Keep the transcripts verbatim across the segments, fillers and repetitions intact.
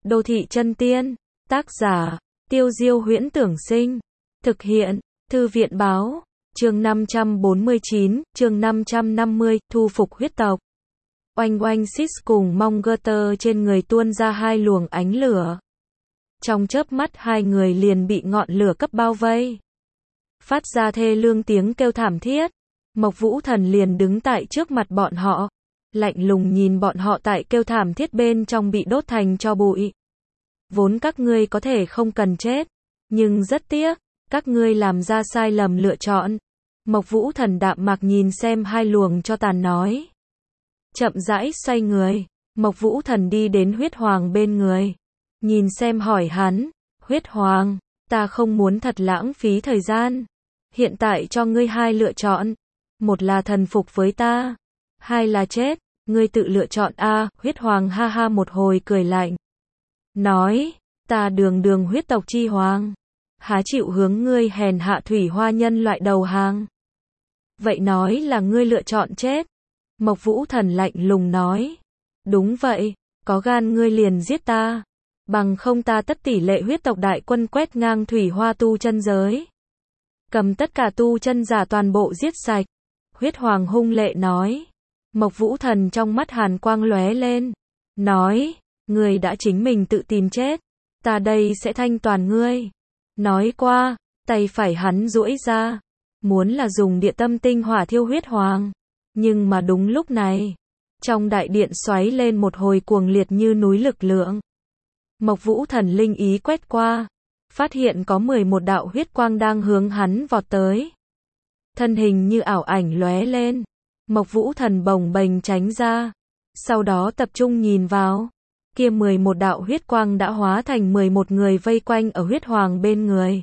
Đô thị chân tiên, tác giả, Tiêu Diêu Huyễn Tưởng Sinh, thực hiện, Thư viện Báo, chương năm trăm bốn mươi chín, chương năm trăm năm mươi, thu phục huyết tộc. Oanh oanh xít cùng mong gơ tơ trên người tuôn ra hai luồng ánh lửa. Trong chớp mắt hai người liền bị ngọn lửa cấp bao vây. Phát ra thê lương tiếng kêu thảm thiết. Mộc Vũ Thần liền đứng tại trước mặt bọn họ. Lạnh lùng nhìn bọn họ tại kêu thảm thiết bên trong bị đốt thành tro bụi. Vốn các ngươi có thể không cần chết. Nhưng rất tiếc, các ngươi làm ra sai lầm lựa chọn. Mộc Vũ Thần đạm mạc nhìn xem hai luồng cho tàn nói. Chậm rãi xoay người. Mộc Vũ Thần đi đến huyết hoàng bên người. Nhìn xem hỏi hắn. Huyết hoàng, ta không muốn thật lãng phí thời gian. Hiện tại cho ngươi hai lựa chọn. Một là thần phục với ta. Hai là chết. Ngươi tự lựa chọn a. Huyết hoàng ha ha một hồi cười lạnh. Nói, ta đường đường huyết tộc chi hoàng. Há chịu hướng ngươi hèn hạ thủy hoa nhân loại đầu hàng. Vậy nói là ngươi lựa chọn chết. Mộc Vũ Thần lạnh lùng nói. Đúng vậy, có gan ngươi liền giết ta. Bằng không ta tất tỷ lệ huyết tộc đại quân quét ngang thủy hoa tu chân giới. Cầm tất cả tu chân giả toàn bộ giết sạch. Huyết hoàng hung lệ nói. Mộc Vũ Thần trong mắt hàn quang lóe lên. Nói, ngươi đã chính mình tự tìm chết. Ta đây sẽ thanh toàn ngươi. Nói qua, tay phải hắn duỗi ra. Muốn là dùng địa tâm tinh hỏa thiêu huyết hoàng. Nhưng mà đúng lúc này, trong đại điện xoáy lên một hồi cuồng liệt như núi lực lượng. Mộc Vũ Thần linh ý quét qua, phát hiện có mười một đạo huyết quang đang hướng hắn vọt tới. Thân hình như ảo ảnh lóe lên, Mộc Vũ Thần bồng bềnh tránh ra, sau đó tập trung nhìn vào, kia mười một đạo huyết quang đã hóa thành mười một người vây quanh ở huyết hoàng bên người.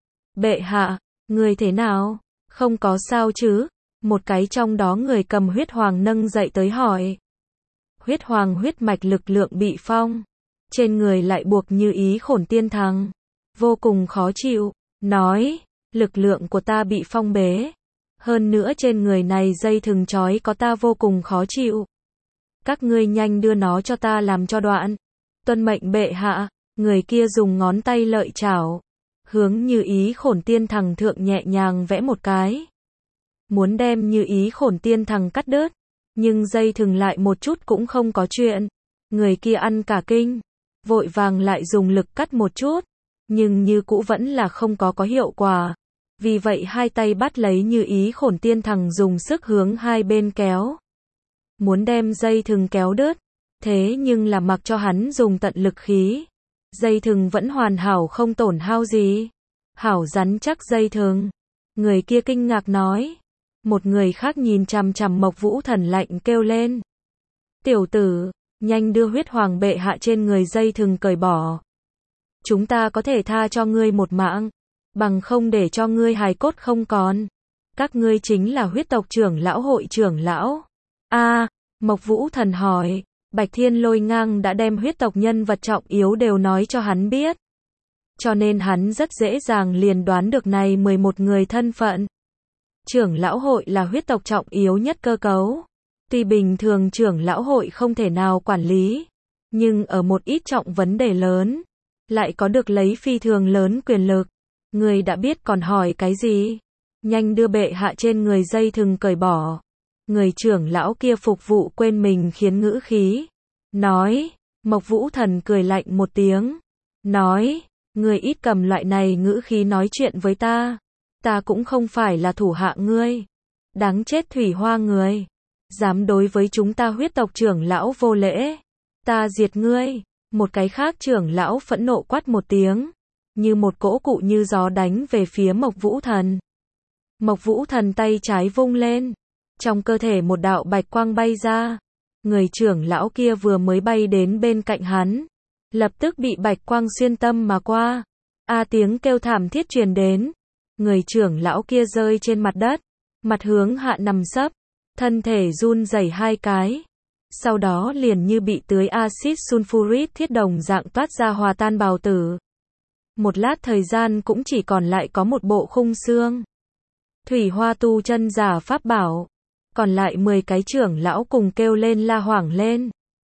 Bệ hạ, người thế nào? Không có sao chứ? Một cái trong đó người cầm huyết hoàng nâng dậy tới hỏi. Huyết hoàng huyết mạch lực lượng bị phong. Trên người lại buộc như ý khổn tiên thằng. Vô cùng khó chịu. Nói, lực lượng của ta bị phong bế. Hơn nữa trên người này dây thừng trói có ta vô cùng khó chịu. Các ngươi nhanh đưa nó cho ta làm cho đoạn. Tuân mệnh bệ hạ. Người kia dùng ngón tay lợi chảo. Hướng như ý khổn tiên thằng thượng nhẹ nhàng vẽ một cái. Muốn đem như ý khổn tiên thằng cắt đứt, nhưng dây thừng lại một chút cũng không có chuyện. Người kia ăn cả kinh, vội vàng lại dùng lực cắt một chút, nhưng như cũ vẫn là không có có hiệu quả. Vì vậy hai tay bắt lấy như ý khổn tiên thằng dùng sức hướng hai bên kéo. Muốn đem dây thừng kéo đứt, thế nhưng là mặc cho hắn dùng tận lực khí. Dây thừng vẫn hoàn hảo không tổn hao gì. Hảo rắn chắc dây thừng. Người kia kinh ngạc nói. Một người khác nhìn chằm chằm Mộc Vũ Thần lạnh kêu lên. Tiểu tử, nhanh đưa huyết hoàng bệ hạ trên người dây thừng cởi bỏ. Chúng ta có thể tha cho ngươi một mạng, bằng không để cho ngươi hài cốt không còn. Các ngươi chính là huyết tộc trưởng lão hội trưởng lão. A, Mộc Vũ Thần hỏi, Bạch Thiên Lôi Ngang đã đem huyết tộc nhân vật trọng yếu đều nói cho hắn biết. Cho nên hắn rất dễ dàng liền đoán được này mười một người thân phận. Trưởng lão hội là huyết tộc trọng yếu nhất cơ cấu. Tuy bình thường trưởng lão hội không thể nào quản lý, nhưng ở một ít trọng vấn đề lớn, lại có được lấy phi thường lớn quyền lực. Người đã biết còn hỏi cái gì? Nhanh đưa bệ hạ trên người dây thừng cởi bỏ. Người trưởng lão kia phục vụ quên mình khiến ngữ khí. Nói, Mộc Vũ Thần cười lạnh một tiếng. Nói, người ít cầm loại này ngữ khí nói chuyện với ta. Ta cũng không phải là thủ hạ ngươi. Đáng chết thủy hoa người. Dám đối với chúng ta huyết tộc trưởng lão vô lễ. Ta diệt ngươi. Một cái khác trưởng lão phẫn nộ quát một tiếng. Như một cỗ cụ như gió đánh về phía Mộc Vũ Thần. Mộc Vũ Thần tay trái vung lên. Trong cơ thể một đạo bạch quang bay ra. Người trưởng lão kia vừa mới bay đến bên cạnh hắn. Lập tức bị bạch quang xuyên tâm mà qua. A tiếng kêu thảm thiết truyền đến. Người trưởng lão kia rơi trên mặt đất, mặt hướng hạ nằm sấp, thân thể run rẩy hai cái. Sau đó liền như bị tưới axit sulfuric thiết đồng dạng toát ra hòa tan bào tử. Một lát thời gian cũng chỉ còn lại có một bộ khung xương. Thủy hoa tu chân giả pháp bảo. Còn lại mười cái trưởng lão cùng kêu lên la hoảng lên.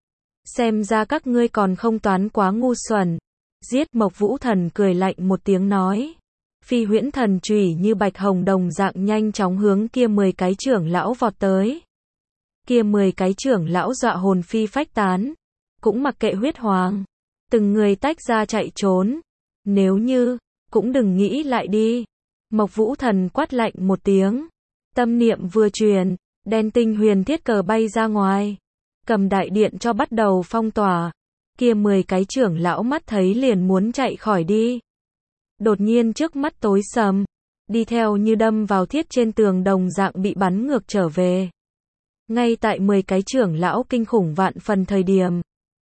Xem ra các ngươi còn không toán quá ngu xuẩn. Giết, Mộc Vũ Thần cười lạnh một tiếng nói. Phi huyễn thần chùy như bạch hồng đồng dạng nhanh chóng hướng kia mười cái trưởng lão vọt tới. Kia mười cái trưởng lão dọa hồn phi phách tán, cũng mặc kệ huyết hoàng, từng người tách ra chạy trốn. Nếu như, cũng đừng nghĩ lại đi. Mộc Vũ Thần quát lạnh một tiếng, tâm niệm vừa truyền, đen tinh huyền thiết cờ bay ra ngoài, cầm đại điện cho bắt đầu phong tỏa. Kia mười cái trưởng lão mắt thấy liền muốn chạy khỏi đi. Đột nhiên trước mắt tối sầm, đi theo như đâm vào thiết trên tường đồng dạng bị bắn ngược trở về. Ngay tại mười cái trưởng lão kinh khủng vạn phần thời điểm,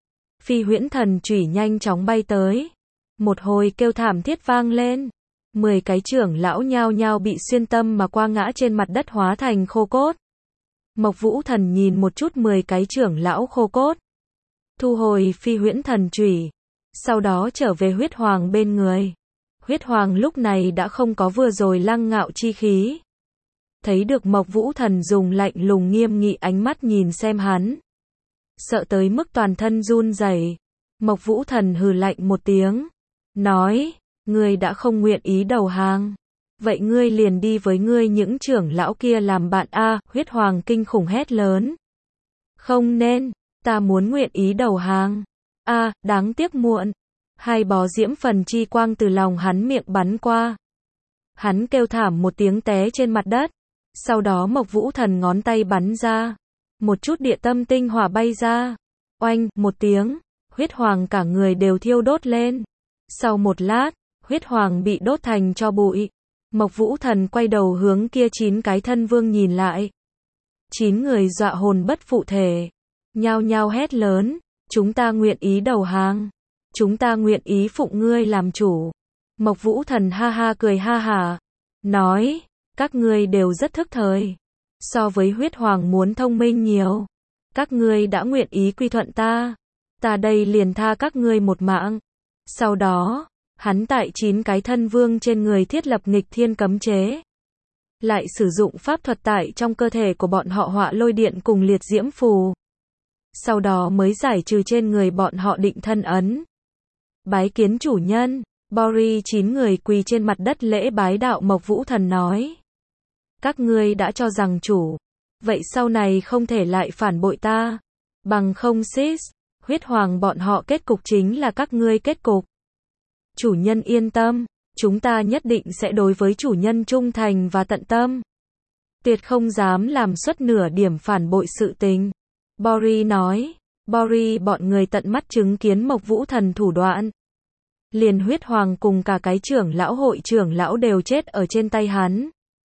phi huyễn thần chủy nhanh chóng bay tới. Một hồi kêu thảm thiết vang lên. Mười cái trưởng lão nhao nhao bị xuyên tâm mà qua ngã trên mặt đất hóa thành khô cốt. Mộc Vũ Thần nhìn một chút mười cái trưởng lão khô cốt, thu hồi phi huyễn thần chủy, sau đó trở về huyết hoàng bên người. Huyết hoàng lúc này đã không có vừa rồi lăng ngạo chi khí. Thấy được Mộc Vũ Thần dùng lạnh lùng nghiêm nghị ánh mắt nhìn xem hắn, sợ tới mức toàn thân run rẩy. Mộc Vũ Thần hừ lạnh một tiếng, nói, ngươi đã không nguyện ý đầu hàng, vậy ngươi liền đi với ngươi những trưởng lão kia làm bạn a. Huyết hoàng kinh khủng hét lớn. Không nên, ta muốn nguyện ý đầu hàng. A, đáng tiếc muộn. Hai bó diễm phần chi quang từ lòng hắn miệng bắn qua. Hắn kêu thảm một tiếng té trên mặt đất. Sau đó Mộc Vũ Thần ngón tay bắn ra, một chút địa tâm tinh hỏa bay ra. Oanh, một tiếng, huyết hoàng cả người đều thiêu đốt lên. Sau một lát, huyết hoàng bị đốt thành tro bụi. Mộc Vũ Thần quay đầu hướng kia chín cái thân vương nhìn lại. Chín người dọa hồn bất phụ thể, nhao nhao hét lớn, chúng ta nguyện ý đầu hàng, chúng ta nguyện ý phụng ngươi làm chủ. Mộc Vũ Thần ha ha cười ha hả, nói, các ngươi đều rất thức thời, so với huyết hoàng muốn thông minh nhiều. Các ngươi đã nguyện ý quy thuận ta, ta đây liền tha các ngươi một mạng. Sau đó, hắn tại chín cái thân vương trên người thiết lập nghịch thiên cấm chế, lại sử dụng pháp thuật tại trong cơ thể của bọn họ họa lôi điện cùng liệt diễm phù. Sau đó mới giải trừ trên người bọn họ định thân ấn. Bái kiến chủ nhân. Bori chín người quỳ trên mặt đất lễ bái đạo. Mộc Vũ Thần nói, các ngươi đã cho rằng chủ, vậy sau này không thể lại phản bội ta, bằng không sis, huyết hoàng bọn họ kết cục chính là các ngươi kết cục. Chủ nhân yên tâm, chúng ta nhất định sẽ đối với chủ nhân trung thành và tận tâm, tuyệt không dám làm xuất nửa điểm phản bội sự tình. Bori nói. Bori bọn người tận mắt chứng kiến Mộc Vũ Thần thủ đoạn. Liền huyết hoàng cùng cả cái trưởng lão hội trưởng lão đều chết ở trên tay hắn.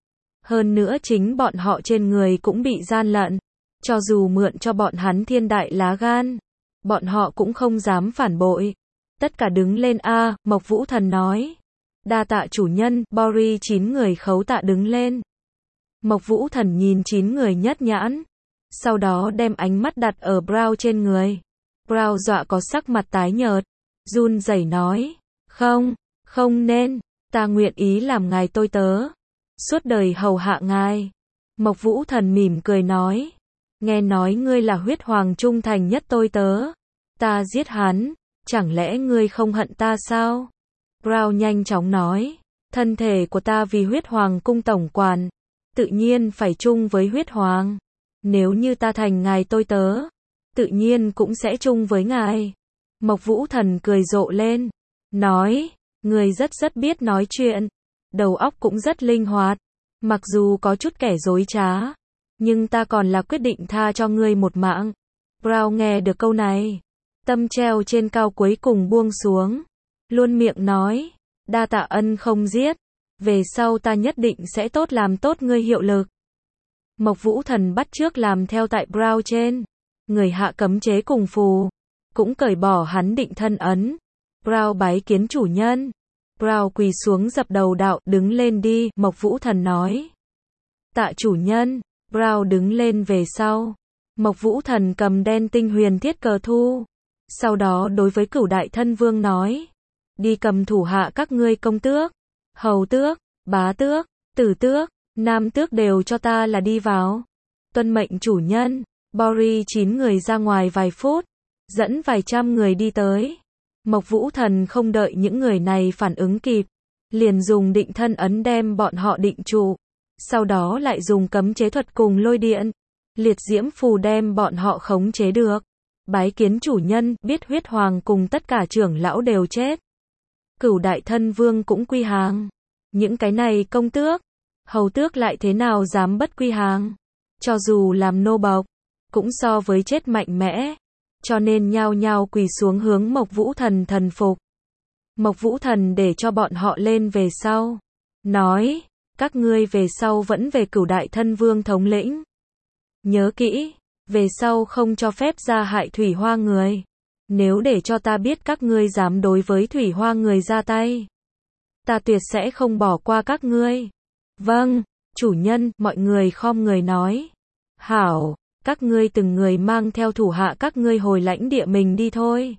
Hơn nữa chính bọn họ trên người cũng bị gian lận. Cho dù mượn cho bọn hắn thiên đại lá gan, bọn họ cũng không dám phản bội. Tất cả đứng lên a. Mộc Vũ Thần nói. Đa tạ chủ nhân. Bori chín người khấu tạ đứng lên. Mộc Vũ Thần nhìn chín người nhất nhãn, sau đó đem ánh mắt đặt ở Brown trên người. Brown dọa có sắc mặt tái nhợt, run rẩy nói, không, không nên, ta nguyện ý làm ngài tôi tớ, suốt đời hầu hạ ngài. Mộc Vũ Thần mỉm cười nói, nghe nói ngươi là huyết hoàng trung thành nhất tôi tớ, ta giết hắn, chẳng lẽ ngươi không hận ta sao? Brown nhanh chóng nói, thân thể của ta vì huyết hoàng cung tổng quản, tự nhiên phải chung với huyết hoàng. Nếu như ta thành ngài tôi tớ, tự nhiên cũng sẽ chung với ngài. Mộc Vũ Thần cười rộ lên, nói, ngươi rất rất biết nói chuyện, đầu óc cũng rất linh hoạt, mặc dù có chút kẻ dối trá, nhưng ta còn là quyết định tha cho ngươi một mạng. Brown nghe được câu này, tâm treo trên cao cuối cùng buông xuống, luôn miệng nói, đa tạ ân không giết, về sau ta nhất định sẽ tốt làm tốt ngươi hiệu lực. Mộc Vũ Thần bắt chước làm theo tại Brown trên người hạ cấm chế cùng phù, cũng cởi bỏ hắn định thân ấn. Brown bái kiến chủ nhân. Brown quỳ xuống dập đầu đạo, đứng lên đi. Mộc Vũ Thần nói, tạ chủ nhân. Brown đứng lên về sau, Mộc Vũ Thần cầm đen tinh huyền thiết cờ thu, sau đó đối với cửu đại thân vương nói, đi cầm thủ hạ các ngươi công tước, hầu tước, bá tước, tử tước, nam tước đều cho ta là đi vào. Tuân mệnh chủ nhân. Bori chín người ra ngoài vài phút, dẫn vài trăm người đi tới. Mộc Vũ Thần không đợi những người này phản ứng kịp, liền dùng định thân ấn đem bọn họ định trụ, sau đó lại dùng cấm chế thuật cùng lôi điện, liệt diễm phù đem bọn họ khống chế được. Bái kiến chủ nhân, biết huyết hoàng cùng tất cả trưởng lão đều chết. Cửu đại thân vương cũng quy hàng. Những cái này công tước, hầu tước lại thế nào dám bất quy hàng. Cho dù làm nô bộc, cũng so với chết mạnh mẽ. Cho nên nhao nhao quỳ xuống hướng Mộc Vũ Thần thần phục. Mộc Vũ Thần để cho bọn họ lên về sau. Nói, các ngươi về sau vẫn về cửu đại thân vương thống lĩnh. Nhớ kỹ, về sau không cho phép ra hại Thủy Hoa người. Nếu để cho ta biết các ngươi dám đối với Thủy Hoa người ra tay, ta tuyệt sẽ không bỏ qua các ngươi. Vâng, chủ nhân, mọi người khom người nói. Hảo, các ngươi từng người mang theo thủ hạ các ngươi hồi lãnh địa mình đi thôi.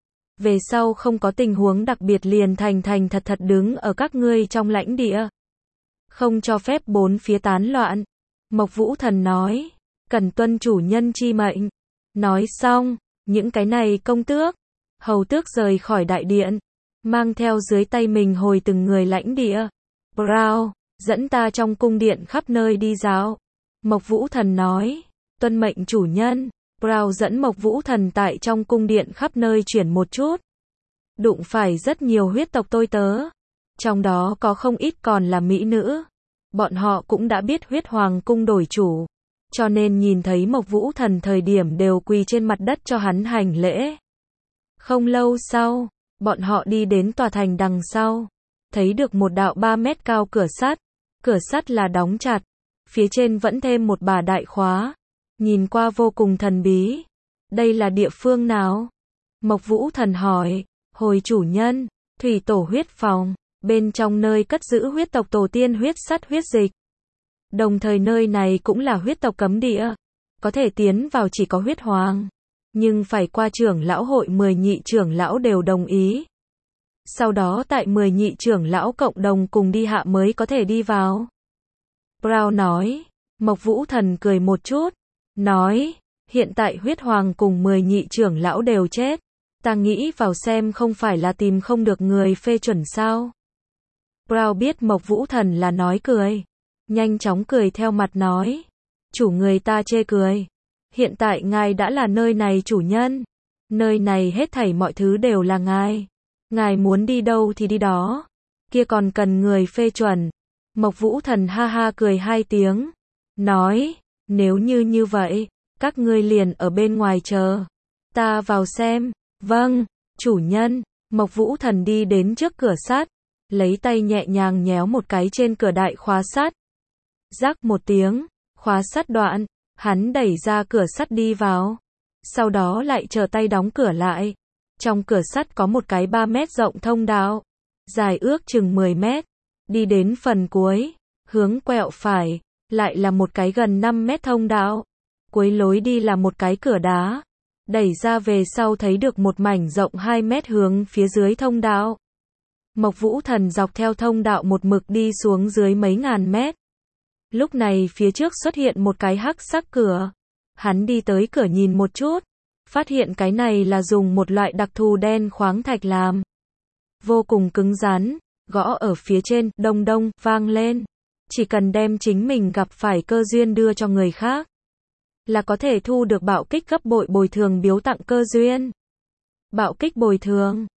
Về sau không có tình huống đặc biệt liền thành thành thật thật đứng ở các ngươi trong lãnh địa. Không cho phép bốn phía tán loạn. Mộc Vũ Thần nói, cần tuân chủ nhân chi mệnh. Nói xong, những cái này công tước, hầu tước rời khỏi đại điện, mang theo dưới tay mình hồi từng người lãnh địa. Brown, dẫn ta trong cung điện khắp nơi đi dạo. Mộc Vũ Thần nói, tuân mệnh chủ nhân. Brown dẫn Mộc Vũ Thần tại trong cung điện khắp nơi chuyển một chút. Đụng phải rất nhiều huyết tộc tôi tớ. Trong đó có không ít còn là mỹ nữ. Bọn họ cũng đã biết huyết hoàng cung đổi chủ. Cho nên nhìn thấy Mộc Vũ Thần thời điểm đều quỳ trên mặt đất cho hắn hành lễ. Không lâu sau, bọn họ đi đến tòa thành đằng sau. Thấy được một đạo ba mét cao cửa sắt. Cửa sắt là đóng chặt. Phía trên vẫn thêm một bà đại khóa. Nhìn qua vô cùng thần bí. Đây là địa phương nào? Mộc Vũ Thần hỏi. Hồi chủ nhân, thủy tổ huyết phòng. Bên trong nơi cất giữ huyết tộc tổ tiên huyết sắt huyết dịch. Đồng thời nơi này cũng là huyết tộc cấm địa. Có thể tiến vào chỉ có huyết hoàng. Nhưng phải qua trưởng lão hội mười nhị trưởng lão đều đồng ý. Sau đó tại mười nhị trưởng lão cộng đồng cùng đi hạ mới có thể đi vào. Brown nói. Mộc Vũ Thần cười một chút. Nói, hiện tại huyết hoàng cùng mười nhị trưởng lão đều chết. Ta nghĩ vào xem không phải là tìm không được người phê chuẩn sao. Brown biết Mộc Vũ Thần là nói cười. Nhanh chóng cười theo mặt nói. Chủ người ta chê cười. Hiện tại ngài đã là nơi này chủ nhân. Nơi này hết thảy mọi thứ đều là ngài. Ngài muốn đi đâu thì đi đó. Kia còn cần người phê chuẩn. Mộc Vũ Thần ha ha cười hai tiếng. Nói, nếu như như vậy, các ngươi liền ở bên ngoài chờ. Ta vào xem. Vâng, chủ nhân. Mộc Vũ Thần đi đến trước cửa sắt. Lấy tay nhẹ nhàng nhéo một cái trên cửa đại khóa sắt. Rắc một tiếng, khóa sắt đoạn, hắn đẩy ra cửa sắt đi vào. Sau đó lại chờ tay đóng cửa lại. Trong cửa sắt có một cái ba mét rộng thông đạo. Dài ước chừng mười mét. Đi đến phần cuối, hướng quẹo phải, lại là một cái gần năm mét thông đạo. Cuối lối đi là một cái cửa đá. Đẩy ra về sau thấy được một mảnh rộng hai mét hướng phía dưới thông đạo. Mộc Vũ Thần dọc theo thông đạo một mực đi xuống dưới mấy ngàn mét. Lúc này phía trước xuất hiện một cái hắc sắc cửa. Hắn đi tới cửa nhìn một chút. Phát hiện cái này là dùng một loại đặc thù đen khoáng thạch làm. Vô cùng cứng rắn. Gõ ở phía trên, đông đông, vang lên. Chỉ cần đem chính mình gặp phải cơ duyên đưa cho người khác. Là có thể thu được bạo kích gấp bội bồi thường biếu tặng cơ duyên. Bạo kích bồi thường.